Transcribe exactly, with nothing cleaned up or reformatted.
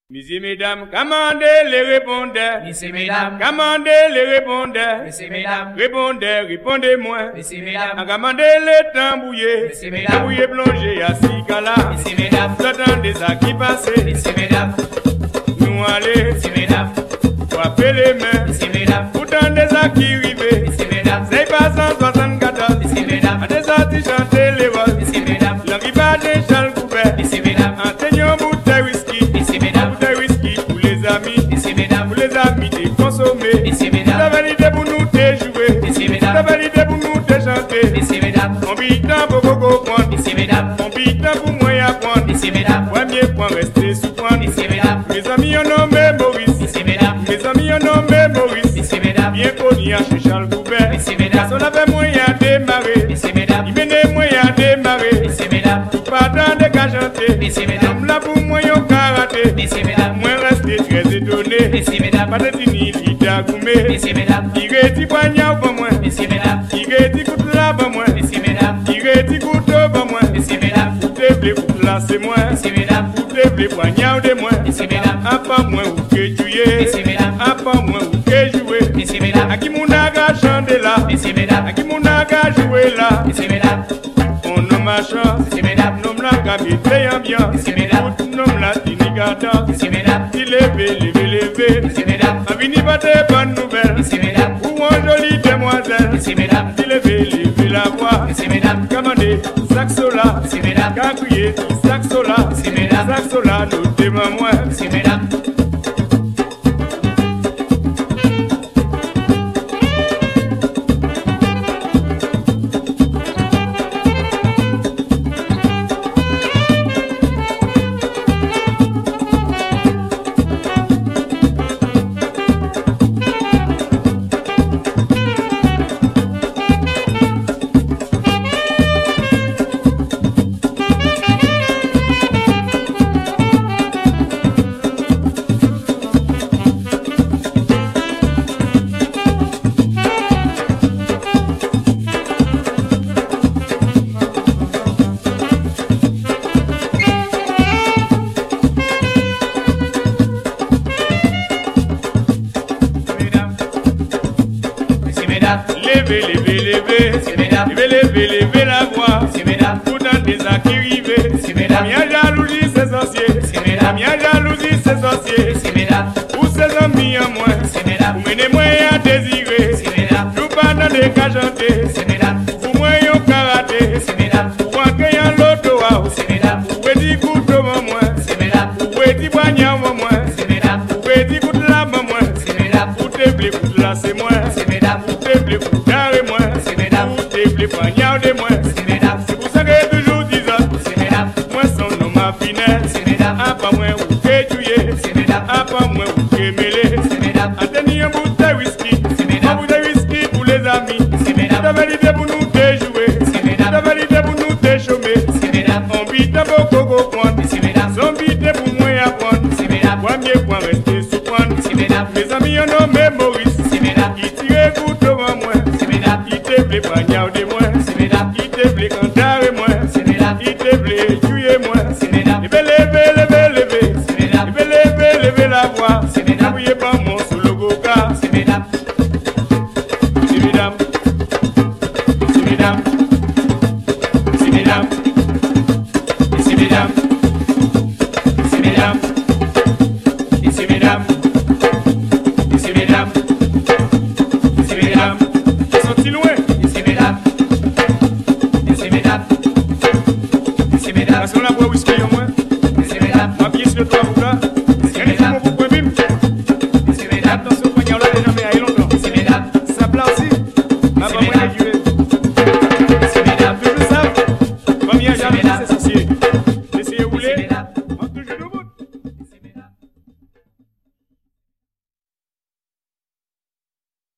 Messieurs, mesdames, commandez les répondeurs. Messieurs, mesdames, commandez les répondeurs. Messieurs, mesdames, répondeurs, répondez-moi. Messieurs, mesdames, commandez les tambouillés. Messieurs, mesdames, tambouillés plongés à Sikala. Messieurs, mesdames, vous attendez ça qui passe. Messieurs, mesdames, nous allez. Messieurs, mesdames, frapper les mains. Messieurs, mesdames, vous attendez ça qui arrive. Messieurs, mesdames, c'est pas cent soixante-quatorze. Messieurs, mesdames, à des artistes chanter les vols. Messieurs, mesdames, l'arrivée des châles couverts. Messieurs, mesdames, enseignons bouteille whisky. Messieurs, mesdames, bouteille whisky pour les amis. Messieurs, mesdames, pour les amis de consommer. Messieurs, mesdames, vous avez l'idée pour nous de jouer. Messieurs, vous mesdames, avez l'idée pour nous de chanter. Messieurs, mesdames, on vit tant pour comprendre. Messieurs, mesdames, on vit tant pour moi apprendre. Messieurs, mesdames, premier point rester sous point. Messieurs, mesdames, mes amis ont nommé Maurice. Messieurs, mesdames, mes amis ont nommé Maurice. Messieurs, mesdames, bien connu à chez Charles Goubert. Messieurs, mesdames, on avait moyen de démarrer. Messieurs, mesdames, il venait moyen de démarrer. Messieurs, mesdames, pas tant de qu'à chanter. Messieurs, mesdames, là pour moi yon karaté. Messieurs, mesdames, moi rester très étonné. Messieurs, mesdames, pas de tini lita goumé. Messieurs, mesdames, il reti poignard pour moi. Messieurs, mesdames, il reti couteau là pour moi. Messieurs, mesdames, il reti couteau pour moi. Messieurs, mesdames, pour te blé couteau là c'est moi. Messieurs, mesdames, pour te blé poignard de moi. Messieurs, mesdames, à pas moi ou que tu es. Messieurs, mesdames, à pas moi ou que jouer. Messieurs, mesdames, à qui mon aga chanter là. Messieurs, mesdames, à qui mon aga jouer là. Messieurs, mesdames, on nomme ma chance. Messieurs, mesdames, nomme la cabité ambiance. Messieurs, mesdames, nomme la tinigata. Messieurs, mesdames, il levé, levé, levé. Messieurs, mesdames, a vini pas de bonnes nouvelles. Messieurs, mesdames, Ou en jolie demoiselle. Messieurs, mesdames, Il levé, levé la voix. Messieurs, mesdames, Commandez, saxo là. Messieurs, mesdames, Cacouillé, saxo là. Messieurs, mesdames, Saxo là, notez ma moi. Messieurs, mesdames, Levez, levez, levez. Messieurs, mesdames, Levez, levez, levez la voix. Messieurs, mesdames, Pour dans des actes rivés. Messieurs, mesdames, Mia jalousie, c'est sorcier. Messieurs, mesdames, Mia jalousie, c'est sorcier. Messieurs, mesdames, Pour ses amis à moi. Messieurs, mesdames, Vous menez moi à désirer. Messieurs, mesdames, Nous pas dans des cas chanter. Messieurs, mesdames, Pour moi, yon karaté. Messieurs, mesdames, Pour en cueillir l'auto house. Messieurs, mesdames, Pour petit couteau, moi. Messieurs, mesdames, Pour petit poignard, moi.